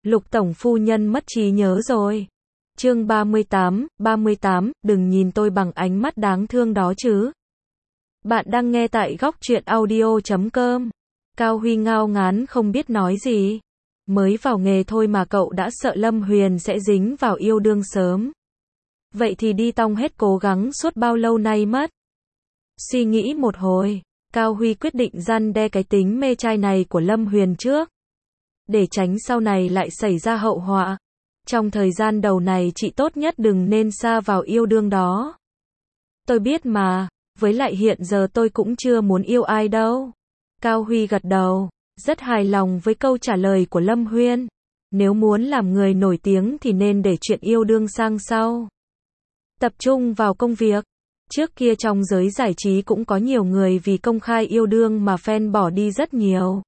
Lục tổng phu nhân mất trí nhớ rồi. Chương 38, đừng nhìn tôi bằng ánh mắt đáng thương đó chứ. Bạn đang nghe tại góc truyện audio.com. Cao Huy ngao ngán không biết nói gì. Mới vào nghề thôi mà cậu đã sợ Lâm Huyền sẽ dính vào yêu đương sớm. Vậy thì đi tong hết cố gắng suốt bao lâu nay mất. Suy nghĩ một hồi, Cao Huy quyết định răn đe cái tính mê trai này của Lâm Huyền trước. Để tránh sau này lại xảy ra hậu họa. Trong thời gian đầu này chị tốt nhất đừng nên sa vào yêu đương đó. Tôi biết mà, với lại hiện giờ tôi cũng chưa muốn yêu ai đâu. Cao Huy gật đầu, rất hài lòng với câu trả lời của Lâm Huyền. Nếu muốn làm người nổi tiếng thì nên để chuyện yêu đương sang sau. Tập trung vào công việc. Trước kia trong giới giải trí cũng có nhiều người vì công khai yêu đương mà fan bỏ đi rất nhiều.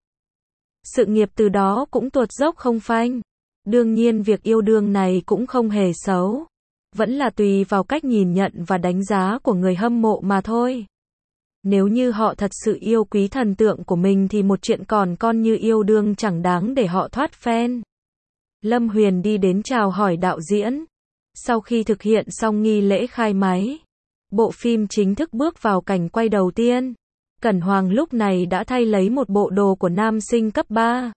Sự nghiệp từ đó cũng tuột dốc không phanh. Đương nhiên việc yêu đương này cũng không hề xấu. Vẫn là tùy vào cách nhìn nhận và đánh giá của người hâm mộ mà thôi. Nếu như họ thật sự yêu quý thần tượng của mình thì một chuyện còn con như yêu đương chẳng đáng để họ thoát fan. Lâm Huyền đi đến chào hỏi đạo diễn. Sau khi thực hiện xong nghi lễ khai máy, bộ phim chính thức bước vào cảnh quay đầu tiên. Cẩn Hoàng lúc này đã thay lấy một bộ đồ của nam sinh cấp 3.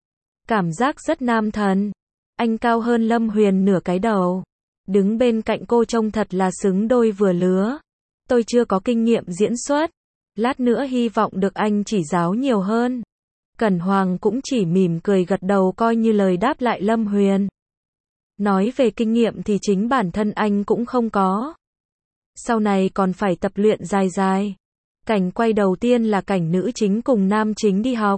Cảm giác rất nam thần. Anh cao hơn Lâm Huyền nửa cái đầu. Đứng bên cạnh cô trông thật là xứng đôi vừa lứa. Tôi chưa có kinh nghiệm diễn xuất. Lát nữa hy vọng được anh chỉ giáo nhiều hơn. Cẩn Hoàng cũng chỉ mỉm cười gật đầu coi như lời đáp lại Lâm Huyền. Nói về kinh nghiệm thì chính bản thân anh cũng không có. Sau này còn phải tập luyện dài dài. Cảnh quay đầu tiên là cảnh nữ chính cùng nam chính đi học.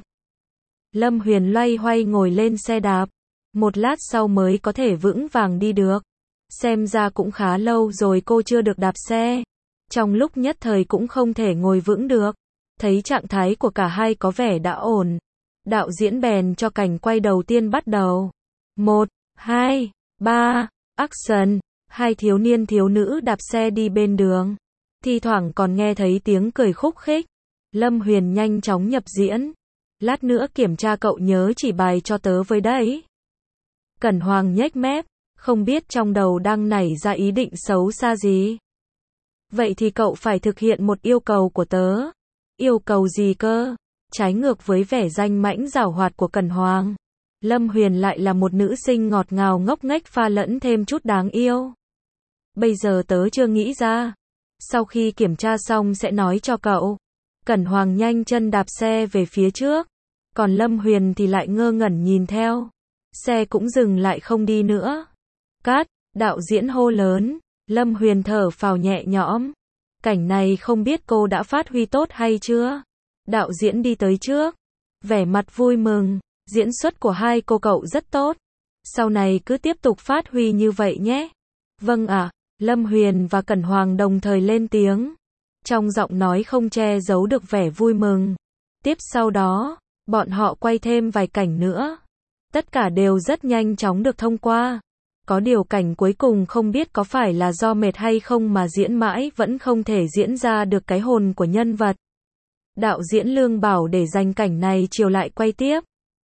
Lâm Huyền loay hoay ngồi lên xe đạp. Một lát sau mới có thể vững vàng đi được. Xem ra cũng khá lâu rồi cô chưa được đạp xe. Trong lúc nhất thời cũng không thể ngồi vững được. Thấy trạng thái của cả hai có vẻ đã ổn. Đạo diễn bèn cho cảnh quay đầu tiên bắt đầu. 1, 2, 3, action. Hai thiếu niên thiếu nữ đạp xe đi bên đường. Thi thoảng còn nghe thấy tiếng cười khúc khích. Lâm Huyền nhanh chóng nhập diễn. Lát nữa kiểm tra cậu nhớ chỉ bài cho tớ với đấy. Cẩn Hoàng nhếch mép, không biết trong đầu đang nảy ra ý định xấu xa gì. Vậy thì cậu phải thực hiện một yêu cầu của tớ. Yêu cầu gì cơ? Trái ngược với vẻ danh mãnh giảo hoạt của Cẩn Hoàng, Lâm Huyền lại là một nữ sinh ngọt ngào ngốc nghếch pha lẫn thêm chút đáng yêu. Bây giờ tớ chưa nghĩ ra. Sau khi kiểm tra xong sẽ nói cho cậu. Cẩn Hoàng nhanh chân đạp xe về phía trước. Còn Lâm Huyền thì lại ngơ ngẩn nhìn theo. Xe cũng dừng lại không đi nữa. Cắt, đạo diễn hô lớn. Lâm Huyền thở phào nhẹ nhõm. Cảnh này không biết cô đã phát huy tốt hay chưa? Đạo diễn đi tới trước. Vẻ mặt vui mừng. Diễn xuất của hai cô cậu rất tốt. Sau này cứ tiếp tục phát huy như vậy nhé. Vâng ạ. Lâm Huyền và Cẩn Hoàng đồng thời lên tiếng. Trong giọng nói không che giấu được vẻ vui mừng. Tiếp sau đó, bọn họ quay thêm vài cảnh nữa. Tất cả đều rất nhanh chóng được thông qua. Có điều cảnh cuối cùng không biết có phải là do mệt hay không mà diễn mãi vẫn không thể diễn ra được cái hồn của nhân vật. Đạo diễn Lương bảo để dành cảnh này chiều lại quay tiếp.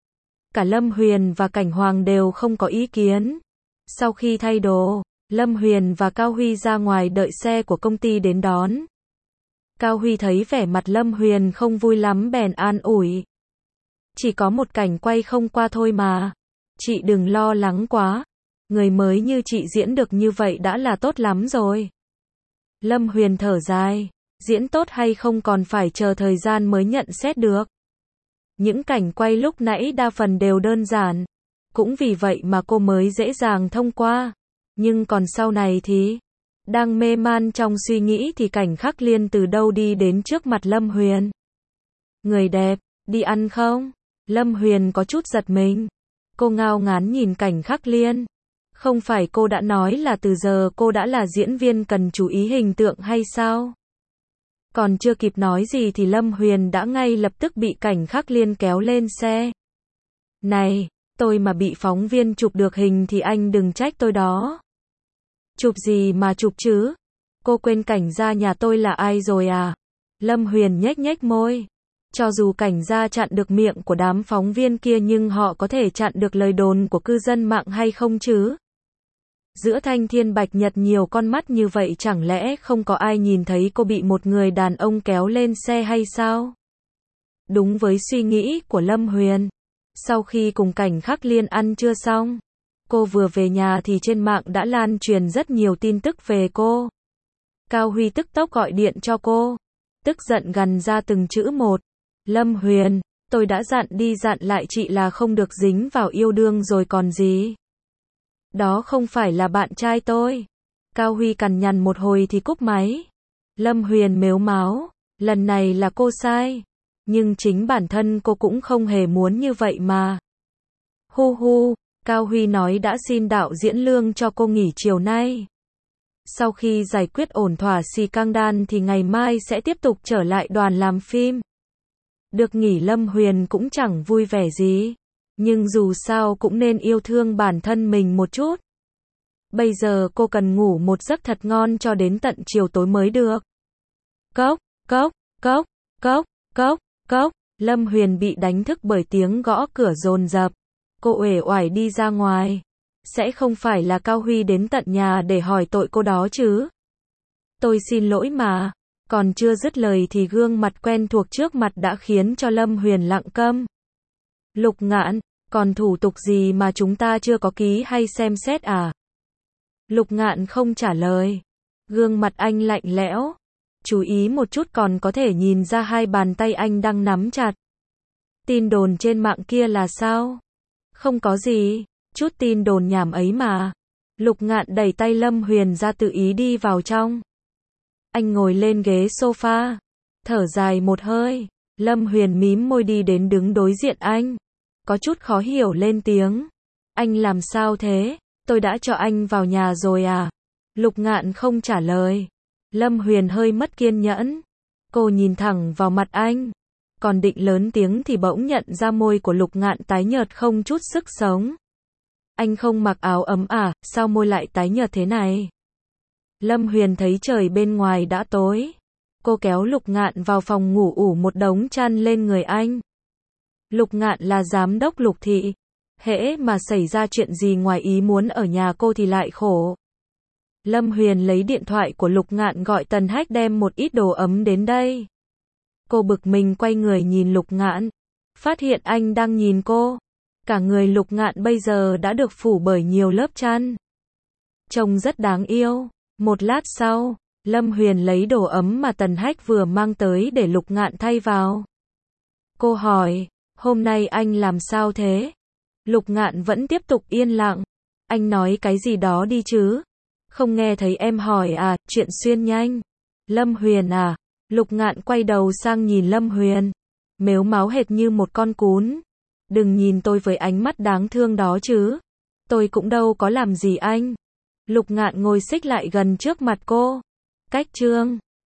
Cả Lâm Huyền và Cảnh Hoàng đều không có ý kiến. Sau khi thay đồ, Lâm Huyền và Cao Huy ra ngoài đợi xe của công ty đến đón. Cao Huy thấy vẻ mặt Lâm Huyền không vui lắm bèn an ủi. Chỉ có một cảnh quay không qua thôi mà. Chị đừng lo lắng quá. Người mới như chị diễn được như vậy đã là tốt lắm rồi. Lâm Huyền thở dài. Diễn tốt hay không còn phải chờ thời gian mới nhận xét được. Những cảnh quay lúc nãy đa phần đều đơn giản. Cũng vì vậy mà cô mới dễ dàng thông qua. Nhưng còn sau này thì... Đang mê man trong suy nghĩ thì Cảnh Khắc Liên từ đâu đi đến trước mặt Lâm Huyền. Người đẹp, đi ăn không? Lâm Huyền có chút giật mình. Cô ngao ngán nhìn Cảnh Khắc Liên. Không phải cô đã nói là từ giờ cô đã là diễn viên cần chú ý hình tượng hay sao? Còn chưa kịp nói gì thì Lâm Huyền đã ngay lập tức bị Cảnh Khắc Liên kéo lên xe. Này, tôi mà bị phóng viên chụp được hình thì anh đừng trách tôi đó. Chụp gì mà chụp chứ? Cô quên Cảnh gia nhà tôi là ai rồi à? Lâm Huyền nhếch nhếch môi. Cho dù Cảnh gia chặn được miệng của đám phóng viên kia nhưng họ có thể chặn được lời đồn của cư dân mạng hay không chứ? Giữa thanh thiên bạch nhật nhiều con mắt như vậy chẳng lẽ không có ai nhìn thấy cô bị một người đàn ông kéo lên xe hay sao? Đúng với suy nghĩ của Lâm Huyền. Sau khi cùng Cảnh Khắc Liên ăn trưa xong, cô vừa về nhà thì trên mạng đã lan truyền rất nhiều tin tức về cô. Cao Huy tức tốc gọi điện cho cô, tức giận gằn ra từng chữ một. Lâm Huyền, tôi đã dặn đi dặn lại chị là không được dính vào yêu đương rồi còn gì. Đó không phải là bạn trai tôi. Cao Huy cằn nhằn một hồi thì cúp máy. Lâm Huyền mếu máo, lần này là cô sai. Nhưng chính bản thân cô cũng không hề muốn như vậy mà. Hu hu, Cao Huy nói đã xin đạo diễn Lương cho cô nghỉ chiều nay. Sau khi giải quyết ổn thỏa scandal thì ngày mai sẽ tiếp tục trở lại đoàn làm phim. Được nghỉ Lâm Huyền cũng chẳng vui vẻ gì. Nhưng dù sao cũng nên yêu thương bản thân mình một chút. Bây giờ cô cần ngủ một giấc thật ngon cho đến tận chiều tối mới được. Cốc, cốc, cốc, cốc, cốc, cốc. Lâm Huyền bị đánh thức bởi tiếng gõ cửa dồn dập. Cô uể oải đi ra ngoài. Sẽ không phải là Cao Huy đến tận nhà để hỏi tội cô đó chứ? Tôi xin lỗi mà. Còn chưa dứt lời thì gương mặt quen thuộc trước mặt đã khiến cho Lâm Huyền lặng câm. Lục Ngạn, còn thủ tục gì mà chúng ta chưa có ký hay xem xét à? Lục Ngạn không trả lời. Gương mặt anh lạnh lẽo. Chú ý một chút còn có thể nhìn ra hai bàn tay anh đang nắm chặt. Tin đồn trên mạng kia là sao? Không có gì, chút tin đồn nhảm ấy mà. Lục Ngạn đẩy tay Lâm Huyền ra tự ý đi vào trong. Anh ngồi lên ghế sofa, thở dài một hơi. Lâm Huyền mím môi đi đến đứng đối diện anh. Có chút khó hiểu lên tiếng. Anh làm sao thế? Tôi đã cho anh vào nhà rồi à? Lục Ngạn không trả lời. Lâm Huyền hơi mất kiên nhẫn. Cô nhìn thẳng vào mặt anh. Còn định lớn tiếng thì bỗng nhận ra môi của Lục Ngạn tái nhợt không chút sức sống. Anh không mặc áo ấm à? Sao môi lại tái nhợt thế này? Lâm Huyền thấy trời bên ngoài đã tối. Cô kéo Lục Ngạn vào phòng ngủ ủ một đống chăn lên người anh. Lục Ngạn là giám đốc Lục thị. Hễ mà xảy ra chuyện gì ngoài ý muốn ở nhà cô thì lại khổ. Lâm Huyền lấy điện thoại của Lục Ngạn gọi Tần Hách đem một ít đồ ấm đến đây. Cô bực mình quay người nhìn Lục Ngạn. Phát hiện anh đang nhìn cô. Cả người Lục Ngạn bây giờ đã được phủ bởi nhiều lớp chăn. Trông rất đáng yêu. Một lát sau, Lâm Huyền lấy đồ ấm mà Tần Hách vừa mang tới để Lục Ngạn thay vào. Cô hỏi, hôm nay anh làm sao thế? Lục Ngạn vẫn tiếp tục yên lặng. Anh nói cái gì đó đi chứ? Không nghe thấy em hỏi à, chuyện xuyên nhanh. Lâm Huyền à? Lục Ngạn quay đầu sang nhìn Lâm Huyền. Mếu máo hệt như một con cún. Đừng nhìn tôi với ánh mắt đáng thương đó chứ. Tôi cũng đâu có làm gì anh. Lục Ngạn ngồi xích lại gần trước mặt cô. Cách chương